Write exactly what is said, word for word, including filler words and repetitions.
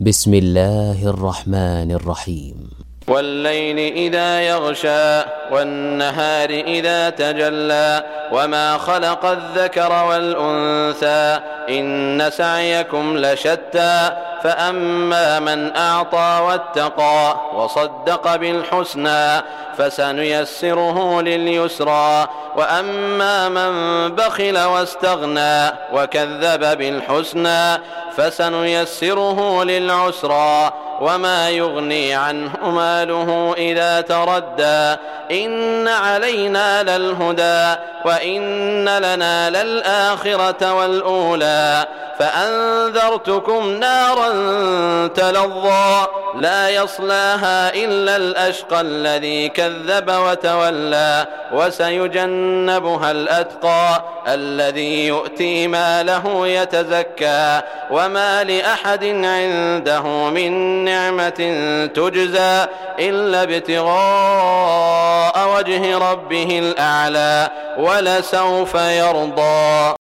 بسم الله الرحمن الرحيم. والليل إذا يغشى والنهار إذا تجلى وما خلق الذكر والأنثى إن سعيكم لشتى فأما من أعطى واتقى وصدق بالحسنى فسنيسره لليسرى وأما من بخل واستغنى وكذب بالحسنى فسنيسره للعسرى وما يغني عنه ماله إذا تردى إن علينا للهدى وإن لنا للآخرة والأولى فأنذرتكم نارا تلظى لا يصلاها إلا الأشقى الذي كذب وتولى وسيجنبها الأتقى الذي يؤتي ماله يتزكى وما لأحد عنده من نعمة تجزى إلا ابتغاء وجه ربه الأعلى ولسوف يرضى.